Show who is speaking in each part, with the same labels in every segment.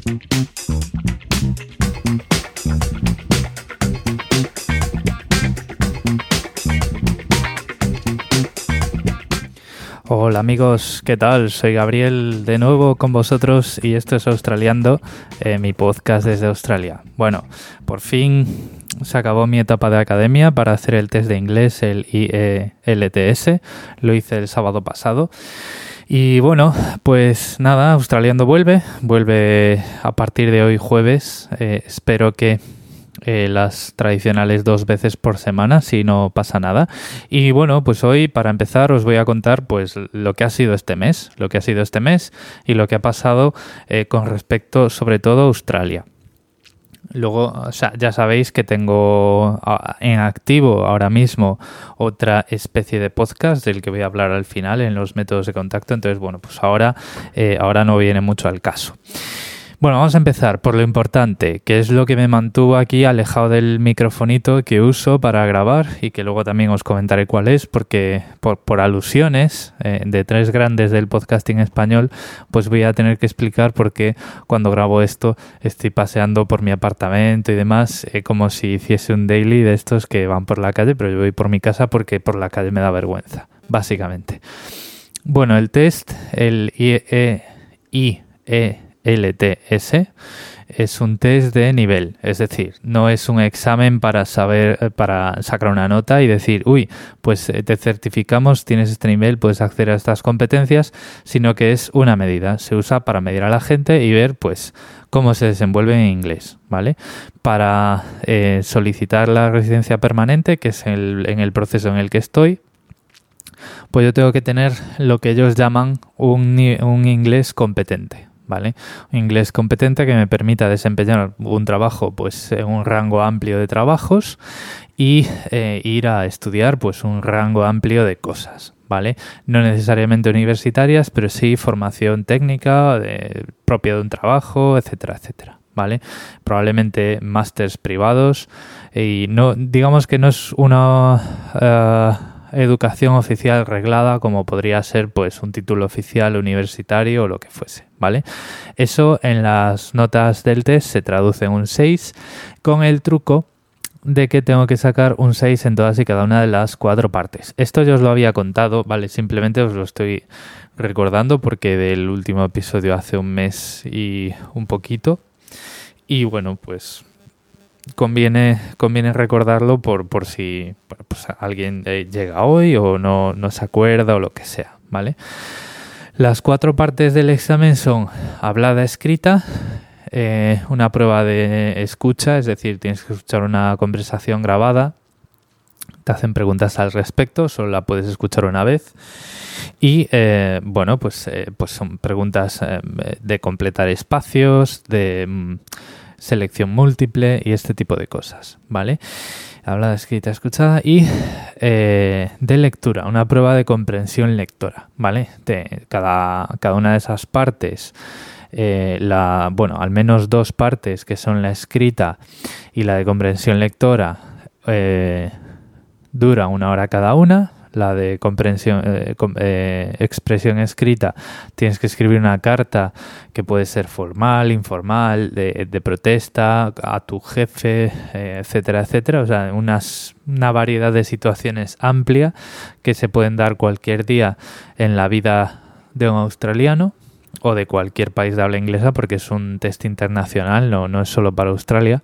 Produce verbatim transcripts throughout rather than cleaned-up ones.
Speaker 1: Hola amigos, ¿qué tal? Soy Gabriel de nuevo con vosotros y esto es Australiando, eh, mi podcast desde Australia. Bueno, por fin se acabó mi etapa de academia para hacer el test de inglés, el I E L T S. Lo hice el sábado pasado. Y bueno, pues nada, Australiando vuelve, vuelve a partir de hoy jueves. Eh, espero que eh, las tradicionales dos veces por semana, si no pasa nada. Y bueno, pues hoy para empezar os voy a contar pues lo que ha sido este mes, lo que ha sido este mes y lo que ha pasado eh, con respecto sobre todo a Australia. Luego, o sea, ya sabéis que tengo en activo ahora mismo otra especie de podcast del que voy a hablar al final en los métodos de contacto. Entonces, bueno, pues ahora, eh, ahora no viene mucho al caso. Bueno, vamos a empezar por lo importante, que es lo que me mantuvo aquí alejado del microfonito que uso para grabar y que luego también os comentaré cuál es, porque por, por alusiones eh, de tres grandes del podcasting español, pues voy a tener que explicar por qué cuando grabo esto estoy paseando por mi apartamento y demás, eh, como si hiciese un daily de estos que van por la calle, pero yo voy por mi casa porque por la calle me da vergüenza, básicamente. Bueno, el test, el I E L T S es un test de nivel, es decir, no es un examen para saber, para sacar una nota y decir, uy, pues te certificamos, tienes este nivel, puedes acceder a estas competencias, sino que es una medida, se usa para medir a la gente y ver, pues, cómo se desenvuelve en inglés, ¿vale? Para eh, solicitar la residencia permanente, que es el, en el proceso en el que estoy, pues yo tengo que tener lo que ellos llaman un, un inglés competente. ¿Vale? Un inglés competente que me permita desempeñar un trabajo pues en un rango amplio de trabajos y eh, ir a estudiar pues un rango amplio de cosas, ¿vale? No necesariamente universitarias, pero sí formación técnica de, propia de un trabajo, etcétera, etcétera, ¿vale? Probablemente másters privados y no, digamos que no es una uh, educación oficial reglada como podría ser pues un título oficial universitario o lo que fuese, ¿vale? Eso en las notas del test se traduce en un seis con el truco de que tengo que sacar un seis en todas y cada una de las cuatro partes. Esto yo os lo había contado, ¿vale? Simplemente os lo estoy recordando porque del último episodio hace un mes y un poquito. Y bueno, pues Conviene, conviene recordarlo por, por si pues, alguien eh, llega hoy o no, no se acuerda o lo que sea, ¿vale? Las cuatro partes del examen son hablada, escrita, eh, una prueba de escucha, es decir, tienes que escuchar una conversación grabada, te hacen preguntas al respecto, solo la puedes escuchar una vez y, eh, bueno, pues, eh, pues son preguntas eh, de completar espacios, de Mm, selección múltiple y este tipo de cosas, ¿vale? Hablada, escrita, escuchada y eh, de lectura, una prueba de comprensión lectora, ¿vale? De cada, cada una de esas partes, eh, la, bueno, al menos dos partes que son la escrita y la de comprensión lectora, eh, dura una hora cada una. La de comprensión, eh, eh, expresión escrita, tienes que escribir una carta que puede ser formal, informal, de, de protesta a tu jefe, eh, etcétera, etcétera. O sea, unas, una variedad de situaciones amplia que se pueden dar cualquier día en la vida de un australiano o de cualquier país de habla inglesa, porque es un test internacional, no, no es solo para Australia.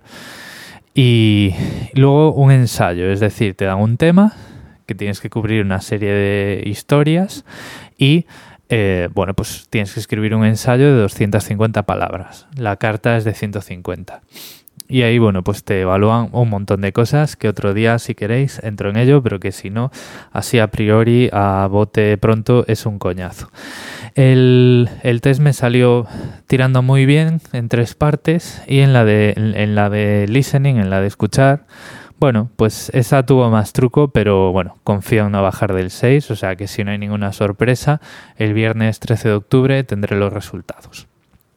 Speaker 1: Y luego un ensayo, es decir, te dan un tema que tienes que cubrir una serie de historias y, eh, bueno, pues tienes que escribir un ensayo de doscientas cincuenta palabras. La carta es de ciento cincuenta. Y ahí, bueno, pues te evalúan un montón de cosas que otro día, si queréis, entro en ello, pero que si no, así a priori, a bote pronto, es un coñazo. El, el test me salió tirando muy bien en tres partes y en la de, en, en la de listening, en la de escuchar, bueno, pues esa tuvo más truco, pero bueno, confío en no bajar del seis, o sea que si no hay ninguna sorpresa, el viernes trece de octubre tendré los resultados.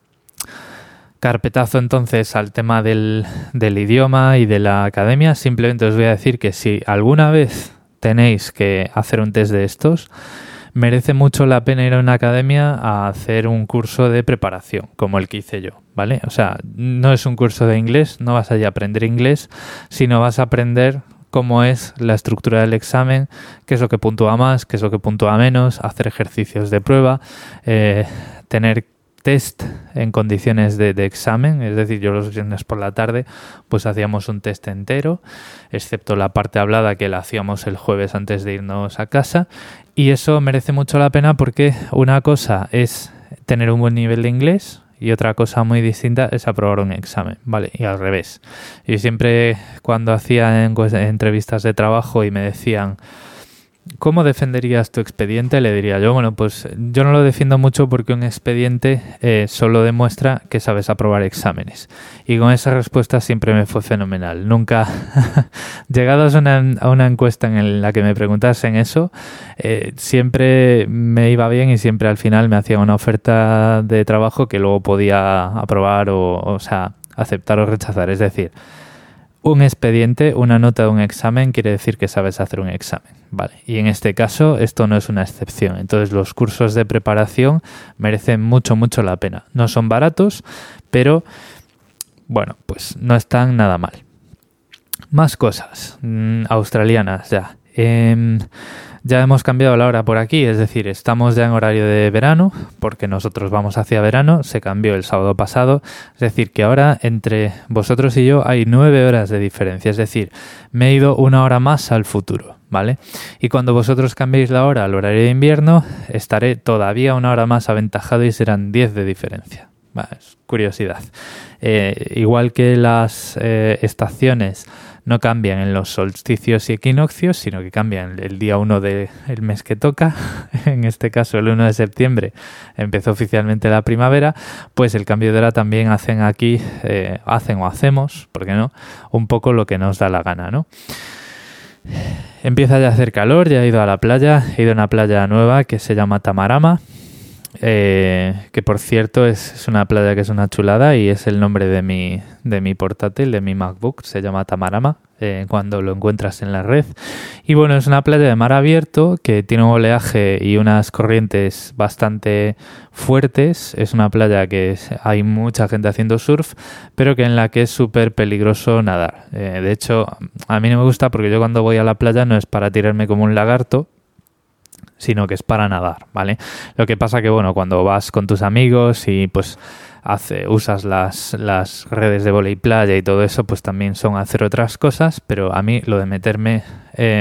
Speaker 1: Carpetazo entonces al tema del, del idioma y de la academia. Simplemente os voy a decir que si alguna vez tenéis que hacer un test de estos, merece mucho la pena ir a una academia a hacer un curso de preparación, como el que hice yo, ¿vale? O sea, no es un curso de inglés, no vas allí a aprender inglés, sino vas a aprender cómo es la estructura del examen, qué es lo que puntúa más, qué es lo que puntúa menos, hacer ejercicios de prueba, eh, tener test en condiciones de, de examen, es decir, yo los viernes por la tarde pues hacíamos un test entero, excepto la parte hablada que la hacíamos el jueves antes de irnos a casa, y eso merece mucho la pena porque una cosa es tener un buen nivel de inglés y otra cosa muy distinta es aprobar un examen, ¿vale? Y al revés. Yo siempre cuando hacía en, pues, entrevistas de trabajo y me decían ¿cómo defenderías tu expediente? Le diría yo, bueno, pues yo no lo defiendo mucho porque un expediente eh, solo demuestra que sabes aprobar exámenes. Y con esa respuesta siempre me fue fenomenal. Nunca, llegados a una, a una encuesta en la que me preguntasen eso, eh, siempre me iba bien y siempre al final me hacían una oferta de trabajo que luego podía aprobar o, o sea, aceptar o rechazar. Es decir, un expediente, una nota de un examen quiere decir que sabes hacer un examen, ¿vale? Y en este caso esto no es una excepción. Entonces los cursos de preparación merecen mucho, mucho la pena. No son baratos, pero bueno, pues no están nada mal. Más cosas mmm, australianas ya. Eh, Ya hemos cambiado la hora por aquí, es decir, estamos ya en horario de verano, porque nosotros vamos hacia verano, se cambió el sábado pasado, es decir, que ahora entre vosotros y yo hay nueve horas de diferencia, es decir, me he ido una hora más al futuro, ¿vale? Y cuando vosotros cambiéis la hora al horario de invierno, estaré todavía una hora más aventajado y serán diez de diferencia. Bueno, es curiosidad. Eh, igual que las eh, estaciones no cambian en los solsticios y equinoccios, sino que cambian el día uno del mes que toca. En este caso, el uno de septiembre empezó oficialmente la primavera, pues el cambio de hora también hacen aquí, eh, hacen o hacemos, ¿por qué no?, un poco lo que nos da la gana, ¿no? Empieza ya a hacer calor, ya he ido a la playa, he ido a una playa nueva que se llama Tamarama, Eh, que por cierto es, es una playa que es una chulada y es el nombre de mi, de mi portátil, de mi MacBook, se llama Tamarama, eh, cuando lo encuentras en la red. Y bueno, es una playa de mar abierto que tiene un oleaje y unas corrientes bastante fuertes. Es una playa que es, hay mucha gente haciendo surf, pero que en la que es súper peligroso nadar. Eh, de hecho, a mí no me gusta porque yo cuando voy a la playa no es para tirarme como un lagarto, sino que es para nadar, ¿vale? Lo que pasa que, bueno, cuando vas con tus amigos y pues hace, usas las, las redes de vóley playa y todo eso, pues también son hacer otras cosas, pero a mí lo de meterme eh,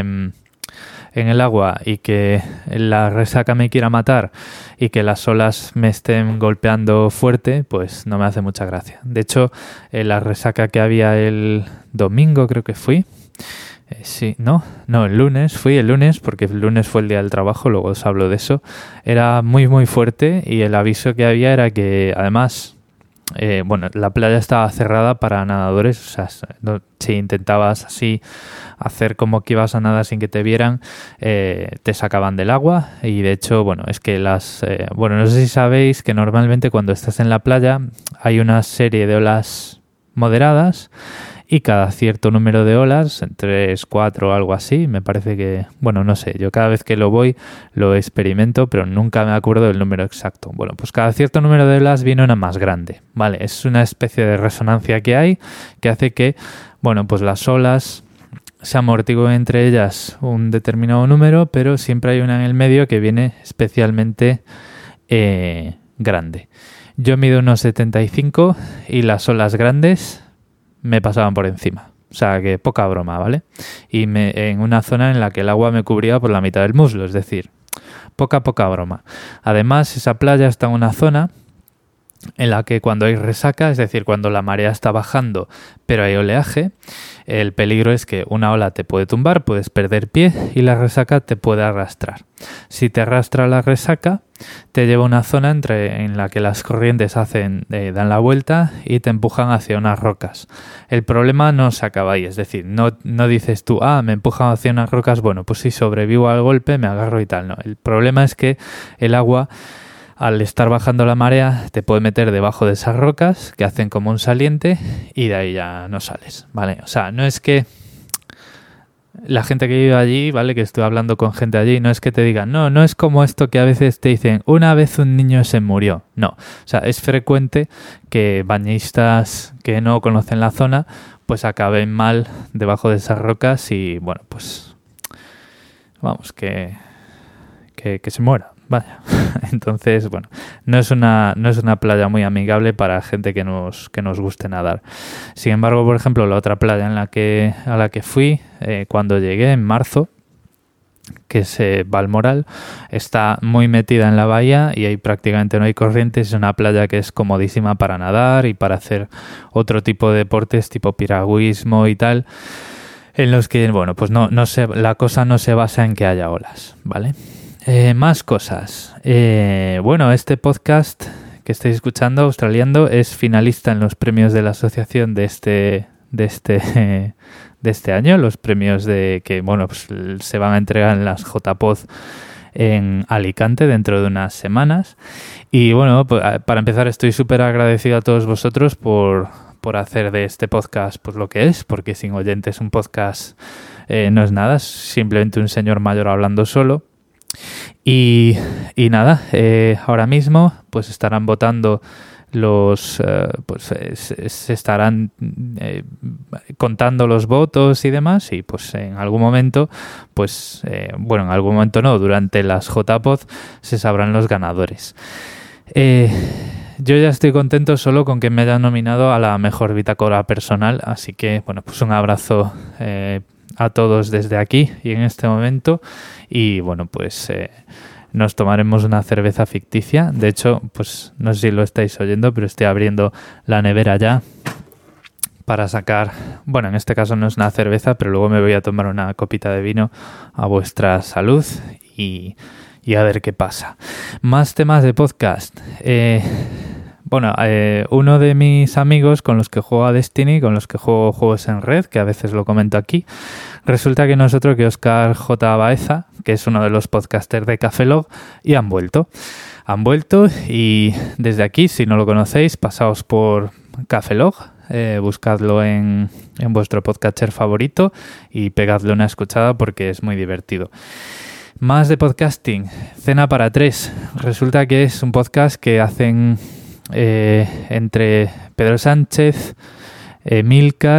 Speaker 1: en el agua y que la resaca me quiera matar y que las olas me estén golpeando fuerte, pues no me hace mucha gracia. De hecho, eh, la resaca que había el domingo, creo que fui, Eh, sí, no, no, el lunes, fui el lunes porque el lunes fue el día del trabajo, luego os hablo de eso, era muy muy fuerte y el aviso que había era que además, eh, bueno, la playa estaba cerrada para nadadores, o sea, no, si intentabas así hacer como que ibas a nadar sin que te vieran, eh, te sacaban del agua y de hecho, bueno, es que las, eh, bueno, no sé si sabéis que normalmente cuando estás en la playa hay una serie de olas moderadas y cada cierto número de olas, tres, cuatro o algo así, me parece que, bueno, no sé, yo cada vez que lo voy lo experimento, pero nunca me acuerdo del número exacto. Bueno, pues cada cierto número de olas viene una más grande, ¿vale? Es una especie de resonancia que hay que hace que, bueno, pues las olas se amortiguen entre ellas un determinado número, pero siempre hay una en el medio que viene especialmente eh, grande. Yo mido unos setenta y cinco y las olas grandes me pasaban por encima. O sea, que poca broma, ¿vale? Y me, en una zona en la que el agua me cubría por la mitad del muslo, es decir, poca, poca broma. Además, esa playa está en una zona en la que cuando hay resaca, es decir, cuando la marea está bajando pero hay oleaje, el peligro es que una ola te puede tumbar, puedes perder pie y la resaca te puede arrastrar. Si te arrastra la resaca, te lleva a una zona entre, en la que las corrientes hacen, eh, dan la vuelta y te empujan hacia unas rocas. El problema no se acaba ahí, es decir, no, no dices tú, ah, me empujan hacia unas rocas, bueno, pues si sobrevivo al golpe me agarro y tal. No, el problema es que el agua, al estar bajando la marea, te puede meter debajo de esas rocas que hacen como un saliente y de ahí ya no sales, ¿vale? O sea, no es que la gente que vive allí, ¿vale? Que estoy hablando con gente allí, no es que te digan, no, no es como esto que a veces te dicen, una vez un niño se murió. No, o sea, es frecuente que bañistas que no conocen la zona, pues acaben mal debajo de esas rocas y, bueno, pues, vamos, que, que, que se muera. Vaya, entonces, bueno, no es una no es una playa muy amigable para gente que nos que nos guste nadar. Sin embargo, por ejemplo, la otra playa en la que a la que fui eh, cuando llegué en marzo, que es eh, Balmoral, está muy metida en la bahía y ahí prácticamente no hay corrientes. Es una playa que es comodísima para nadar y para hacer otro tipo de deportes tipo piragüismo y tal, en los que, bueno, pues no no se la cosa no se basa en que haya olas, ¿vale? Eh, más cosas. Eh, bueno, este podcast que estáis escuchando, Australiando, es finalista en los premios de la asociación de este de este de este año, los premios de que bueno pues se van a entregar en las J P O D en Alicante dentro de unas semanas. Y bueno, pues, para empezar, estoy súper agradecido a todos vosotros por por hacer de este podcast pues lo que es, porque sin oyentes un podcast eh, no es nada, es simplemente un señor mayor hablando solo. Y, y nada, eh, ahora mismo pues estarán votando los, eh, pues eh, se, se estarán eh, contando los votos y demás, y pues en algún momento, pues eh, bueno, en algún momento no, durante las J P O D se sabrán los ganadores. Eh, yo ya estoy contento solo con que me hayan nominado a la mejor bitácora personal, así que bueno, pues un abrazo eh, a todos desde aquí y en este momento. Y bueno, pues eh, nos tomaremos una cerveza ficticia. De hecho, pues no sé si lo estáis oyendo, pero estoy abriendo la nevera ya para sacar, bueno, en este caso no es una cerveza, pero luego me voy a tomar una copita de vino a vuestra salud y, y a ver qué pasa. Más temas de podcast. Eh, bueno, eh, uno de mis amigos con los que juego a Destiny, con los que juego juegos en red, que a veces lo comento aquí, resulta que nosotros, que Óscar J. Baeza, que es uno de los podcasters de Café Log, y han vuelto. Han vuelto y desde aquí, si no lo conocéis, pasaos por Café Log, eh, buscadlo en, en vuestro podcatcher favorito y pegadle una escuchada porque es muy divertido. Más de podcasting. Cena para tres. Resulta que es un podcast que hacen eh, entre Pedro Sánchez, Emilcar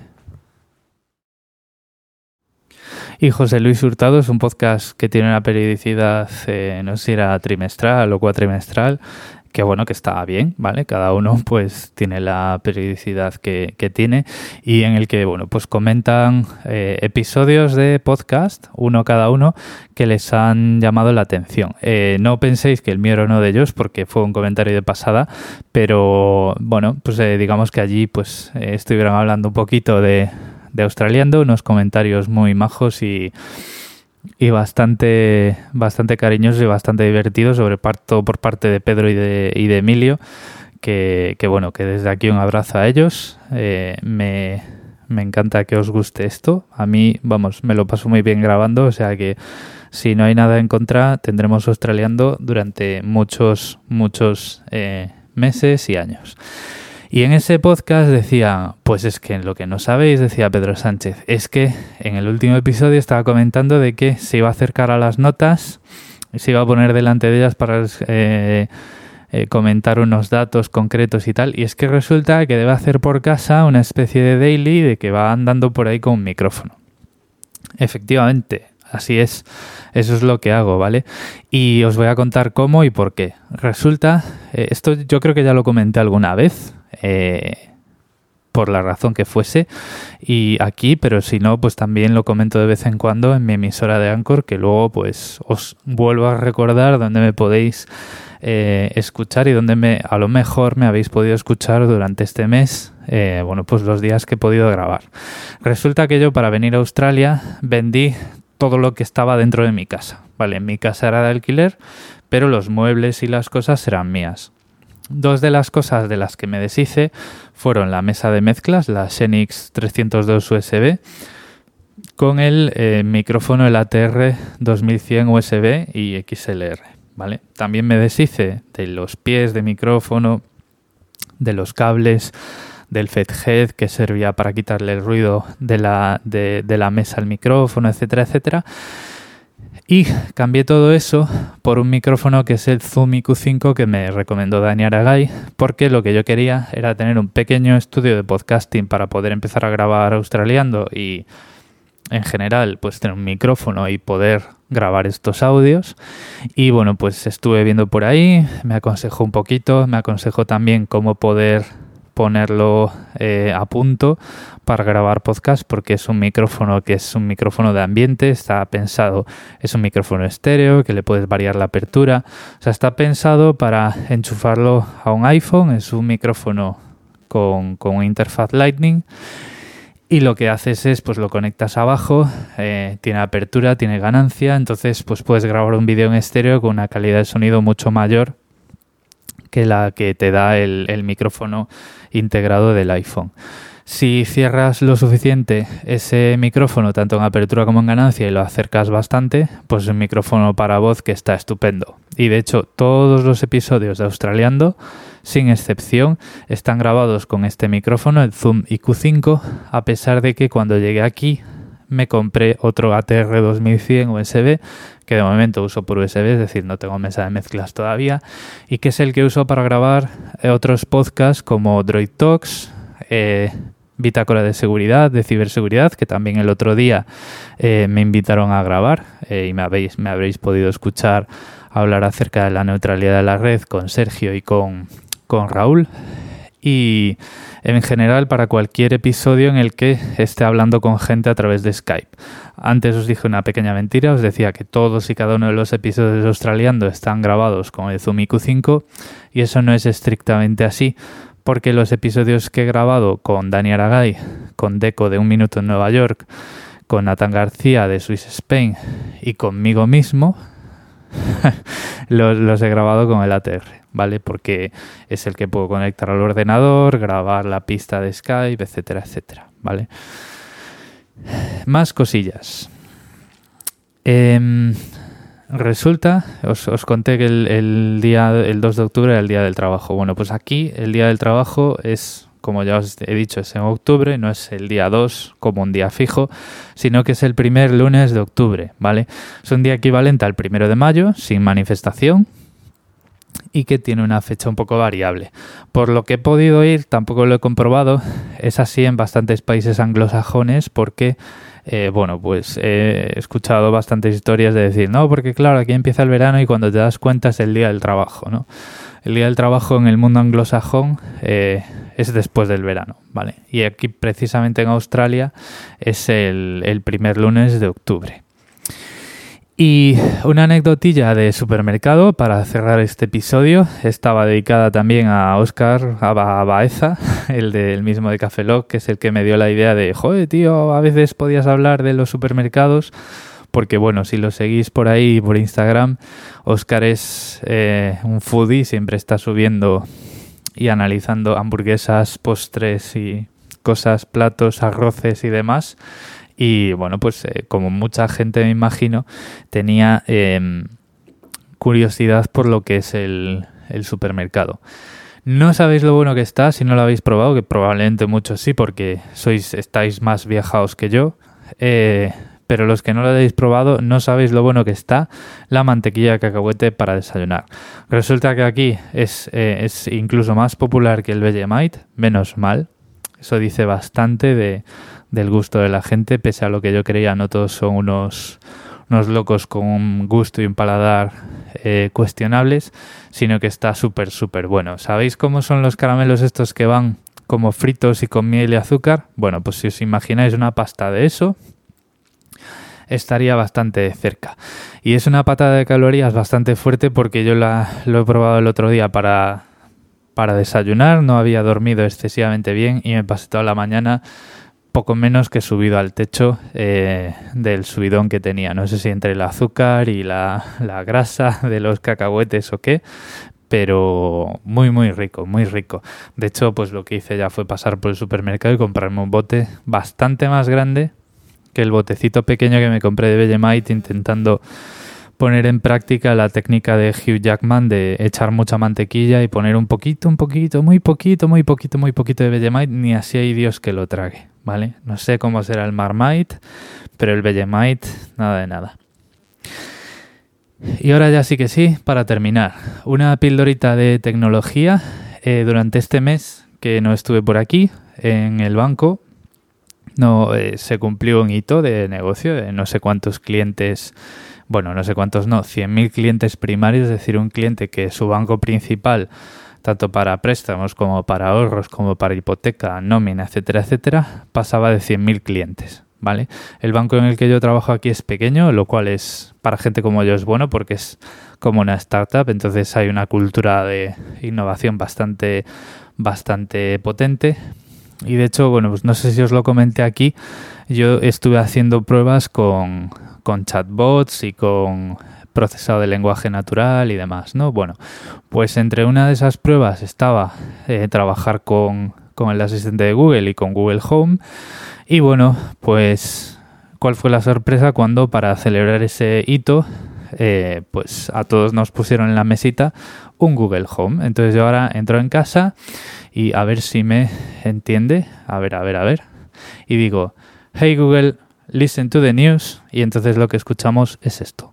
Speaker 1: y José Luis Hurtado. Es un podcast que tiene una periodicidad, eh, no sé si era trimestral o cuatrimestral, que bueno, que está bien, ¿vale? Cada uno pues tiene la periodicidad que, que tiene, y en el que, bueno, pues comentan eh, episodios de podcast, uno cada uno, que les han llamado la atención. Eh, no penséis que el mío era uno de ellos, porque fue un comentario de pasada, pero bueno, pues eh, digamos que allí pues eh, estuvieron hablando un poquito de, de Australiando, unos comentarios muy majos y y bastante bastante cariñosos y bastante divertidos, sobre todo por parte de Pedro y de, y de Emilio, que, que bueno, que desde aquí un abrazo a ellos. Eh, me, me encanta que os guste esto. A mí, vamos, me lo paso muy bien grabando, o sea que si no hay nada en contra, tendremos Australiando durante muchos, muchos eh, meses y años. Y en ese podcast decía, pues es que lo que no sabéis, decía Pedro Sánchez, es que en el último episodio estaba comentando de que se iba a acercar a las notas y se iba a poner delante de ellas para eh, eh, comentar unos datos concretos y tal. Y es que resulta que debe hacer por casa una especie de daily de que va andando por ahí con un micrófono. Efectivamente, así es. Eso es lo que hago, ¿vale? Y os voy a contar cómo y por qué. Resulta, eh, esto yo creo que ya lo comenté alguna vez, eh, por la razón que fuese, y aquí, pero si no, pues también lo comento de vez en cuando en mi emisora de Anchor, que luego pues os vuelvo a recordar donde me podéis eh, escuchar y donde me, a lo mejor me habéis podido escuchar durante este mes, eh, bueno, pues los días que he podido grabar. Resulta que yo, para venir a Australia, vendí todo lo que estaba dentro de mi casa, ¿vale? Mi casa era de alquiler, pero los muebles y las cosas eran mías. Dos de las cosas de las que me deshice fueron la mesa de mezclas, la Xenix trescientos dos U S B, con el eh, micrófono, el A T R dos mil cien U S B y X L R, ¿vale? También me deshice de los pies de micrófono, de los cables, del Fathead, que servía para quitarle el ruido de la, de, de la mesa al micrófono, etcétera, etcétera. Y cambié todo eso por un micrófono que es el Zoom I Q cinco que me recomendó Dani Aragay, porque lo que yo quería era tener un pequeño estudio de podcasting para poder empezar a grabar australiando y en general pues tener un micrófono y poder grabar estos audios. Y bueno, pues estuve viendo por ahí, me aconsejó un poquito, me aconsejó también cómo poder ponerlo eh, a punto para grabar podcast, porque es un micrófono que es un micrófono de ambiente, está pensado, es un micrófono estéreo que le puedes variar la apertura, o sea, está pensado para enchufarlo a un iPhone, es un micrófono con, con interfaz Lightning y lo que haces es, pues lo conectas abajo, eh, tiene apertura, tiene ganancia, entonces pues puedes grabar un vídeo en estéreo con una calidad de sonido mucho mayor que la que te da el, el micrófono integrado del iPhone. Si cierras lo suficiente ese micrófono, tanto en apertura como en ganancia, y lo acercas bastante, pues es un micrófono para voz que está estupendo. Y de hecho, todos los episodios de Australiando, sin excepción, están grabados con este micrófono, el Zoom I Q cinco, a pesar de que cuando llegué aquí me compré otro A T R dos mil cien U S B, que de momento uso por U S B, es decir, no tengo mesa de mezclas todavía, y que es el que uso para grabar otros podcasts como Droid Talks, eh, Bitácora de Seguridad, de Ciberseguridad, que también el otro día eh, me invitaron a grabar eh, y me habéis, me habréis podido escuchar hablar acerca de la neutralidad de la red con Sergio y con, con Raúl. Y en general para cualquier episodio en el que esté hablando con gente a través de Skype. Antes os dije una pequeña mentira, os decía que todos y cada uno de los episodios de Australiando están grabados con el Zoom I Q cinco y eso no es estrictamente así, porque los episodios que he grabado con Dani Aragay, con Deco de Un Minuto en Nueva York, con Nathan García de Swiss Spain y conmigo mismo, los, los he grabado con el A T R, ¿vale? Porque es el que puedo conectar al ordenador, grabar la pista de Skype, etcétera, etcétera, ¿vale? Más cosillas. Eh, resulta, os, os conté que el, el día, el dos de octubre era el Día del Trabajo. Bueno, pues aquí el Día del Trabajo es, como ya os he dicho, es en octubre, no es el día dos como un día fijo, sino que es el primer lunes de octubre, ¿vale? Es un día equivalente al primero de mayo, sin manifestación, y que tiene una fecha un poco variable. Por lo que he podido ir, tampoco lo he comprobado, es así en bastantes países anglosajones porque, eh, bueno, pues he escuchado bastantes historias de decir, no, porque claro, aquí empieza el verano y cuando te das cuenta es el Día del Trabajo, ¿no? El Día del Trabajo en el mundo anglosajón eh, es después del verano, ¿vale? Y aquí precisamente en Australia es el, el primer lunes de octubre. Y una anecdotilla de supermercado para cerrar este episodio, estaba dedicada también a Óscar a Baeza, el del mismo de Café Lock, que es el que me dio la idea de, joder, tío, a veces podías hablar de los supermercados, porque bueno, si lo seguís por ahí, por Instagram, Óscar es eh, un foodie, siempre está subiendo y analizando hamburguesas, postres y cosas, platos, arroces y demás. Y bueno, pues eh, como mucha gente me imagino, tenía eh, curiosidad por lo que es el, el supermercado. No sabéis lo bueno que está si no lo habéis probado, que probablemente muchos sí, porque sois estáis más viajados que yo. Eh, pero los que no lo habéis probado no sabéis lo bueno que está la mantequilla de cacahuete para desayunar. Resulta que aquí es, eh, es incluso más popular que el Vegemite, menos mal. Eso dice bastante de... del gusto de la gente, pese a lo que yo creía, no todos son unos, unos locos con un gusto y un paladar eh, cuestionables, sino que está súper, súper bueno. ¿Sabéis cómo son los caramelos estos que van como fritos y con miel y azúcar? Bueno, pues si os imagináis una pasta de eso, estaría bastante cerca. Y es una patada de calorías bastante fuerte porque yo la, lo he probado el otro día para, para desayunar, no había dormido excesivamente bien y me pasé toda la mañana poco menos que subido al techo eh, del subidón que tenía. No sé si entre el azúcar y la, la grasa de los cacahuetes o qué, pero muy muy rico, muy rico. De hecho, pues lo que hice ya fue pasar por el supermercado y comprarme un bote bastante más grande que el botecito pequeño que me compré de Vegemite, intentando poner en práctica la técnica de Hugh Jackman de echar mucha mantequilla y poner un poquito, un poquito, muy poquito, muy poquito, muy poquito de Vegemite, ni así hay Dios que lo trague, ¿vale? No sé cómo será el Marmite, pero el Vegemite, nada de nada. Y ahora ya sí que sí, para terminar, una pildorita de tecnología. Eh, durante este mes que no estuve por aquí, en el banco, no eh, se cumplió un hito de negocio de no sé cuántos clientes, bueno, no sé cuántos no, cien mil clientes primarios, es decir, un cliente que su banco principal, tanto para préstamos como para ahorros, como para hipoteca, nómina, etcétera, etcétera, pasaba de cien mil clientes. ¿Vale? El banco en el que yo trabajo aquí es pequeño, lo cual es para gente como yo es bueno porque es como una startup, entonces hay una cultura de innovación bastante, bastante potente. Y de hecho, bueno, pues no sé si os lo comenté aquí, yo estuve haciendo pruebas con, con chatbots y con procesado de lenguaje natural y demás, ¿no? Bueno, pues entre una de esas pruebas estaba eh, trabajar con, con el asistente de Google y con Google Home. Y bueno, pues, ¿cuál fue la sorpresa cuando para celebrar ese hito, eh, pues a todos nos pusieron en la mesita un Google Home? Entonces yo ahora entro en casa y a ver si me entiende, a ver, a ver, a ver, y digo, hey Google, listen to the news, y entonces lo que escuchamos es esto.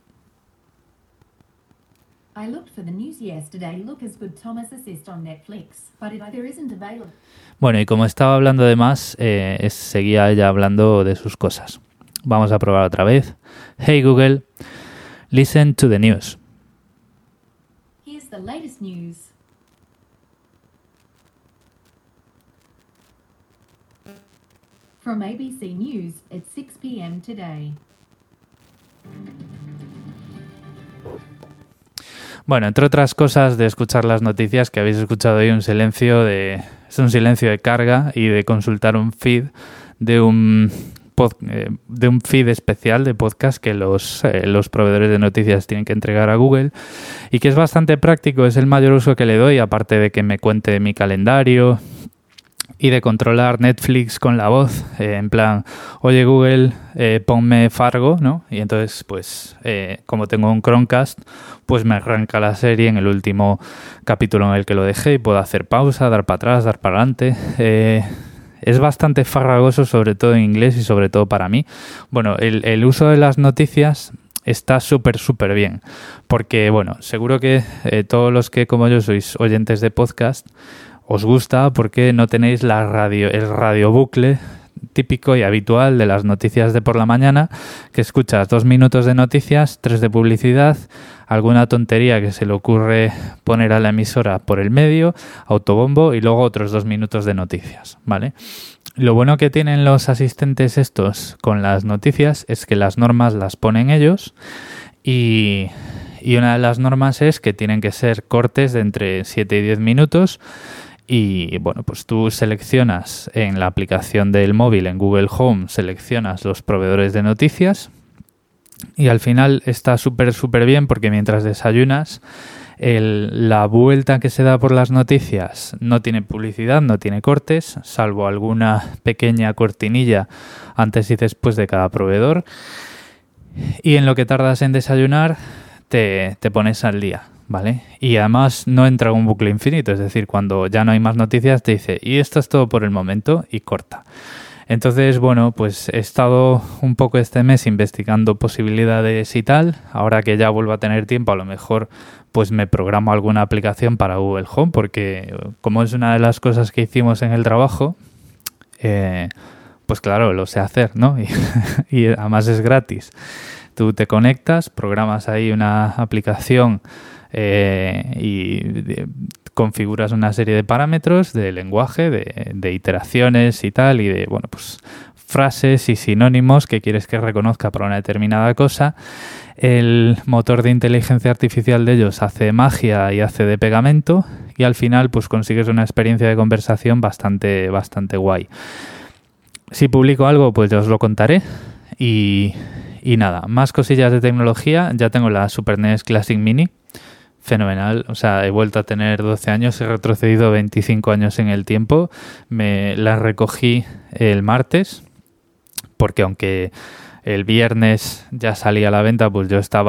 Speaker 2: I looked for the news yesterday. Look as good Thomas Assist on Netflix, but it either isn't available.
Speaker 1: Bueno, y como estaba hablando de más, eh, es, seguía ella hablando de sus cosas. Vamos a probar otra vez. Hey Google, listen to the news.
Speaker 2: Here's the latest news. From A B C News at six p.m. today.
Speaker 1: Bueno, entre otras cosas de escuchar las noticias, que habéis escuchado hoy un silencio de es un silencio de carga y de consultar un feed de un pod, eh, de un feed especial de podcast que los eh, los proveedores de noticias tienen que entregar a Google y que es bastante práctico, es el mayor uso que le doy, aparte de que me cuente mi calendario y de controlar Netflix con la voz, eh, en plan, oye Google, eh, ponme Fargo, ¿no? Y entonces, pues, eh, como tengo un Chromecast, pues me arranca la serie en el último capítulo en el que lo dejé y puedo hacer pausa, dar para atrás, dar para adelante. Eh, es bastante farragoso, sobre todo en inglés y sobre todo para mí. Bueno, el, el uso de las noticias está súper, súper bien, porque, bueno, seguro que eh, todos los que, como yo, sois oyentes de podcast, os gusta porque no tenéis la radio, el radiobucle típico y habitual de las noticias de por la mañana, que escuchas dos minutos de noticias, tres de publicidad, alguna tontería que se le ocurre poner a la emisora por el medio, autobombo y luego otros dos minutos de noticias, ¿vale? Lo bueno que tienen los asistentes estos con las noticias es que las normas las ponen ellos y, y una de las normas es que tienen que ser cortes de entre siete y diez minutos. Y bueno, pues tú seleccionas en la aplicación del móvil, en Google Home, seleccionas los proveedores de noticias y al final está súper, súper bien porque mientras desayunas, el, la vuelta que se da por las noticias no tiene publicidad, no tiene cortes, salvo alguna pequeña cortinilla antes y después de cada proveedor. Y en lo que tardas en desayunar, te, te pones al día. ¿Vale? Y además no entra un bucle infinito, es decir, cuando ya no hay más noticias te dice, y esto es todo por el momento, y corta. Entonces, bueno, pues he estado un poco este mes investigando posibilidades y tal. Ahora que ya vuelvo a tener tiempo, a lo mejor pues me programo alguna aplicación para Google Home, porque como es una de las cosas que hicimos en el trabajo, eh, pues claro, lo sé hacer, ¿no? Y, y además es gratis. Tú te conectas, programas ahí una aplicación Eh, y de, configuras una serie de parámetros de lenguaje, de, de iteraciones y tal, y de, bueno, pues frases y sinónimos que quieres que reconozca para una determinada cosa. El motor de inteligencia artificial de ellos hace magia y hace de pegamento y al final pues consigues una experiencia de conversación bastante, bastante guay. Si publico algo, pues ya os lo contaré. Y, y nada, más cosillas de tecnología. Ya tengo la Super N E S Classic Mini. Fenomenal, o sea, he vuelto a tener doce años, he retrocedido veinticinco años en el tiempo. Me la recogí el martes, porque aunque el viernes ya salía a la venta, pues yo estaba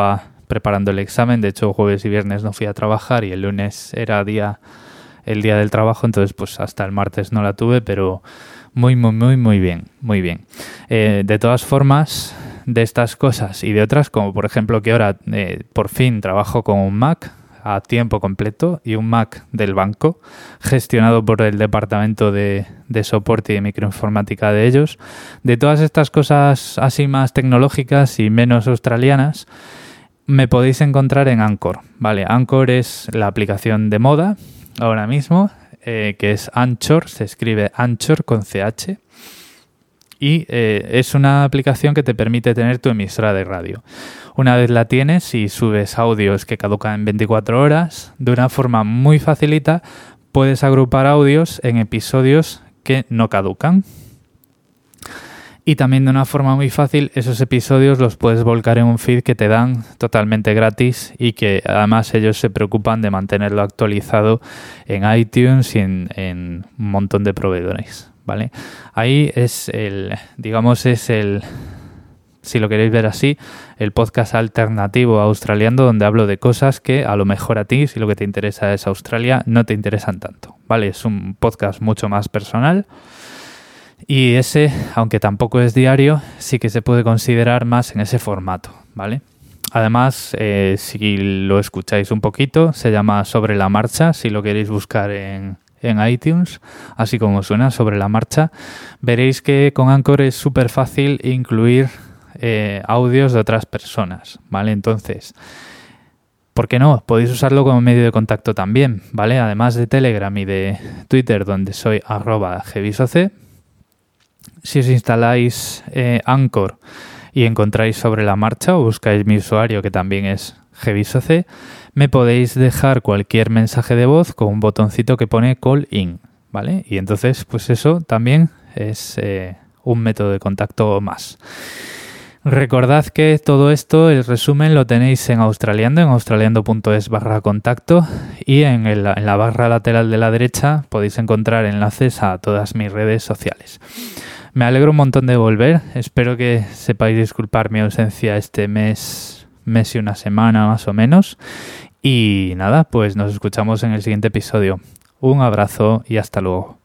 Speaker 1: preparando el examen. De hecho, jueves y viernes no fui a trabajar y el lunes era día, el día del trabajo, entonces pues hasta el martes no la tuve, pero muy, muy, muy, muy bien, muy bien. Eh, de todas formas, de estas cosas y de otras, como por ejemplo que ahora eh, por fin trabajo con un Mac a tiempo completo y un Mac del banco gestionado por el departamento de, de soporte y de microinformática de ellos. De todas estas cosas así más tecnológicas y menos australianas, me podéis encontrar en Anchor. Vale, Anchor es la aplicación de moda ahora mismo, eh, que es Anchor, se escribe Anchor con C H. Y eh, es una aplicación que te permite tener tu emisora de radio. Una vez la tienes y subes audios que caducan en veinticuatro horas, de una forma muy facilita puedes agrupar audios en episodios que no caducan. Y también de una forma muy fácil esos episodios los puedes volcar en un feed que te dan totalmente gratis y que además ellos se preocupan de mantenerlo actualizado en iTunes y en, en un montón de proveedores. ¿Vale? Ahí es el, digamos, es el, si lo queréis ver así, el podcast alternativo australiano donde hablo de cosas que a lo mejor a ti, si lo que te interesa es Australia, no te interesan tanto, ¿vale? Es un podcast mucho más personal y ese, aunque tampoco es diario, sí que se puede considerar más en ese formato, ¿vale? Además, eh, si lo escucháis un poquito, se llama Sobre la Marcha, si lo queréis buscar en... en iTunes, así como suena, Sobre la Marcha. Veréis que con Anchor es súper fácil incluir eh, audios de otras personas, ¿vale? Entonces, ¿por qué no? Podéis usarlo como medio de contacto también, ¿vale? Además de Telegram y de Twitter, donde soy arroba gvisoc. Si os instaláis eh, Anchor y encontráis Sobre la Marcha o buscáis mi usuario, que también es gvisoc, me podéis dejar cualquier mensaje de voz con un botoncito que pone Call In, ¿vale? Y entonces, pues eso también es eh, un método de contacto más. Recordad que todo esto, el resumen, lo tenéis en Australiando, en australiando.es barra contacto y en, el, en la barra lateral de la derecha podéis encontrar enlaces a todas mis redes sociales. Me alegro un montón de volver, espero que sepáis disculpar mi ausencia este mes, mes y una semana más o menos. Y nada, pues nos escuchamos en el siguiente episodio. Un abrazo y hasta luego.